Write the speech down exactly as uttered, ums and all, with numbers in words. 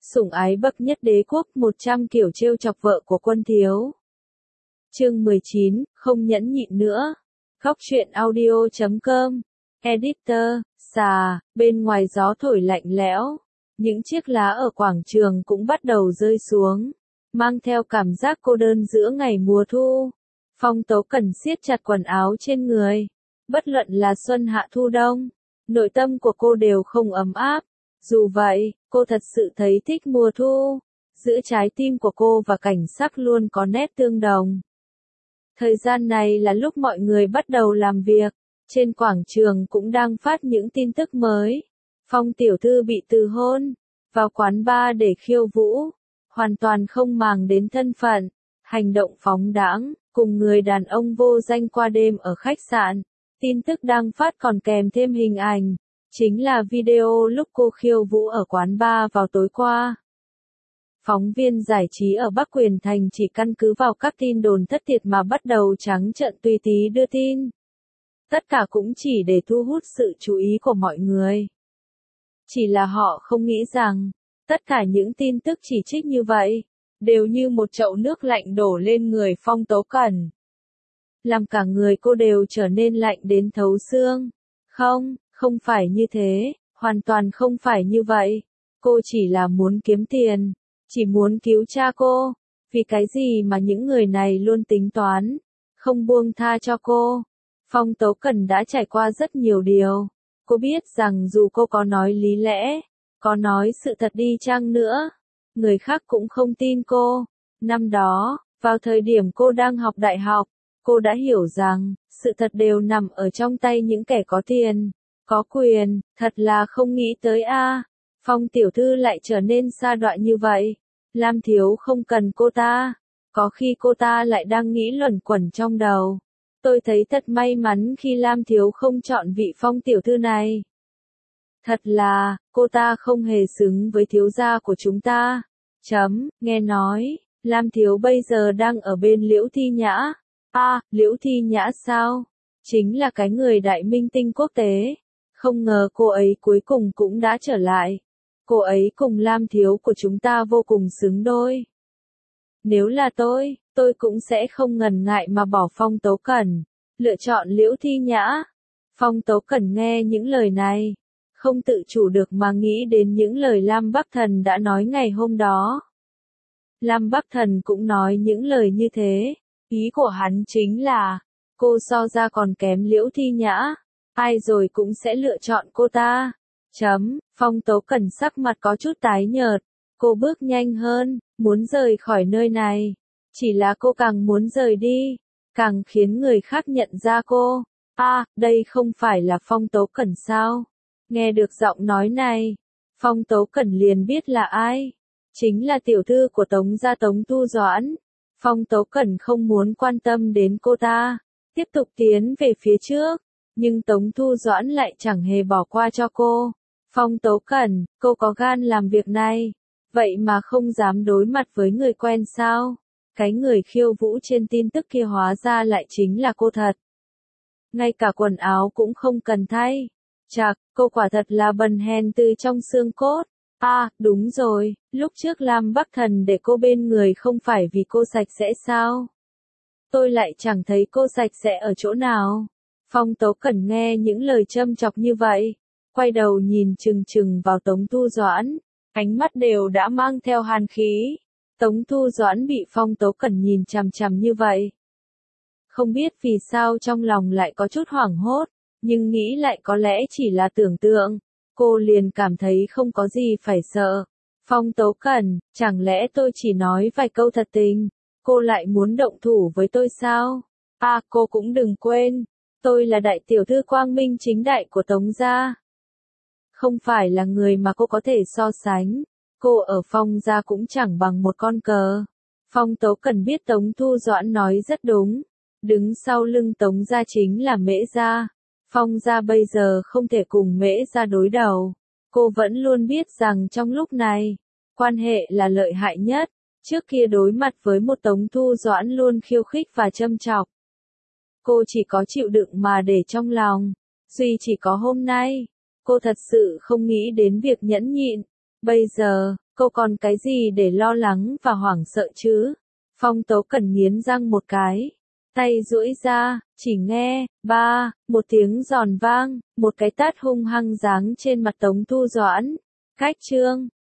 Sủng ái bậc nhất đế quốc, một trăm kiểu trêu chọc vợ của Quân Thiếu. Chương mười chín, không nhẫn nhịn nữa. Góc truyện audio chấm com. Editor, xà, bên ngoài gió thổi lạnh lẽo. Những chiếc lá ở quảng trường cũng bắt đầu rơi xuống, mang theo cảm giác cô đơn giữa ngày mùa thu. Phong Tố Cần siết chặt quần áo trên người. Bất luận là xuân hạ thu đông, nội tâm của cô đều không ấm áp. Dù vậy, cô thật sự thấy thích mùa thu. Giữa trái tim của cô và cảnh sắc luôn có nét tương đồng. Thời gian này là lúc mọi người bắt đầu làm việc. Trên quảng trường cũng đang phát những tin tức mới. Phong tiểu thư bị từ hôn, vào quán bar để khiêu vũ, hoàn toàn không màng đến thân phận, hành động phóng đãng, cùng người đàn ông vô danh qua đêm ở khách sạn. Tin tức đang phát còn kèm thêm hình ảnh, chính là video lúc cô khiêu vũ ở quán bar vào tối qua. Phóng viên giải trí ở Bắc Quyền Thành chỉ căn cứ vào các tin đồn thất thiệt mà bắt đầu trắng trợn tùy tí đưa tin. Tất cả cũng chỉ để thu hút sự chú ý của mọi người. Chỉ là họ không nghĩ rằng, tất cả những tin tức chỉ trích như vậy, đều như một chậu nước lạnh đổ lên người Phong Tố Cần. Làm cả người cô đều trở nên lạnh đến thấu xương. Không, không phải như thế, hoàn toàn không phải như vậy. Cô chỉ là muốn kiếm tiền, chỉ muốn cứu cha cô. Vì cái gì mà những người này luôn tính toán, không buông tha cho cô. Phong Tố Cần đã trải qua rất nhiều điều. Cô biết rằng dù cô có nói lý lẽ, có nói sự thật đi chăng nữa, người khác cũng không tin cô. Năm đó, vào thời điểm cô đang học đại học, cô đã hiểu rằng, sự thật đều nằm ở trong tay những kẻ có tiền, có quyền, thật là không nghĩ tới a. Phong tiểu thư lại trở nên sa đọa như vậy. Lam Thiếu không cần cô ta, có khi cô ta lại đang nghĩ luẩn quẩn trong đầu. Tôi thấy thật may mắn khi Lam Thiếu không chọn vị Phong tiểu thư này. Thật là, cô ta không hề xứng với thiếu gia của chúng ta. Chấm, nghe nói, Lam Thiếu bây giờ đang ở bên Liễu Thi Nhã. À, Liễu Thi Nhã sao? Chính là cái người đại minh tinh quốc tế. Không ngờ cô ấy cuối cùng cũng đã trở lại. Cô ấy cùng Lam Thiếu của chúng ta vô cùng xứng đôi. Nếu là tôi, tôi cũng sẽ không ngần ngại mà bỏ Phong Tố Cần, lựa chọn Liễu Thi Nhã. Phong Tố Cần nghe những lời này, không tự chủ được mà nghĩ đến những lời Lam Bắc Thần đã nói ngày hôm đó. Lam Bắc Thần cũng nói những lời như thế, ý của hắn chính là, cô so ra còn kém Liễu Thi Nhã, ai rồi cũng sẽ lựa chọn cô ta. Chấm, Phong Tố Cần sắc mặt có chút tái nhợt, cô bước nhanh hơn, muốn rời khỏi nơi này. Chỉ là cô càng muốn rời đi, càng khiến người khác nhận ra cô. À, đây không phải là Phong Tố Cần sao? Nghe được giọng nói này, Phong Tố Cần liền biết là ai. Chính là tiểu thư của Tống gia Tống Thu Doãn. Phong Tố Cần không muốn quan tâm đến cô ta, tiếp tục tiến về phía trước. Nhưng Tống Thu Doãn lại chẳng hề bỏ qua cho cô. Phong Tố Cần, cô có gan làm việc này, vậy mà không dám đối mặt với người quen sao? Cái người khiêu vũ trên tin tức kia hóa ra lại chính là cô thật. Ngay cả quần áo cũng không cần thay. Chạc, cô quả thật là bần hèn từ trong xương cốt. À, đúng rồi, lúc trước Lam Bắc Thần để cô bên người không phải vì cô sạch sẽ sao? Tôi lại chẳng thấy cô sạch sẽ ở chỗ nào. Phong Tố Cần nghe những lời châm chọc như vậy, quay đầu nhìn chừng chừng vào Tống Thu Doãn, ánh mắt đều đã mang theo hàn khí. Tống Thu Doãn bị Phong Tố Cần nhìn chằm chằm như vậy. Không biết vì sao trong lòng lại có chút hoảng hốt, nhưng nghĩ lại có lẽ chỉ là tưởng tượng, cô liền cảm thấy không có gì phải sợ. Phong Tố Cần, chẳng lẽ tôi chỉ nói vài câu thật tình, cô lại muốn động thủ với tôi sao? À, cô cũng đừng quên, tôi là đại tiểu thư quang minh chính đại của Tống gia. Không phải là người mà cô có thể so sánh. Cô ở Phong gia cũng chẳng bằng một con cờ. Phong Tố Cần biết Tống Thu Doãn nói rất đúng. Đứng sau lưng Tống gia chính là Mễ gia. Phong gia bây giờ không thể cùng Mễ gia đối đầu. Cô vẫn luôn biết rằng trong lúc này, quan hệ là lợi hại nhất. Trước kia đối mặt với một Tống Thu Doãn luôn khiêu khích và châm chọc. Cô chỉ có chịu đựng mà để trong lòng. Duy chỉ có hôm nay, cô thật sự không nghĩ đến việc nhẫn nhịn. Bây giờ, cô còn cái gì để lo lắng và hoảng sợ chứ? Phong Tố Cần nghiến răng một cái. Tay duỗi ra, chỉ nghe, ba, một tiếng giòn vang, một cái tát hung hăng giáng trên mặt Tống Thu Doãn. Khách trương,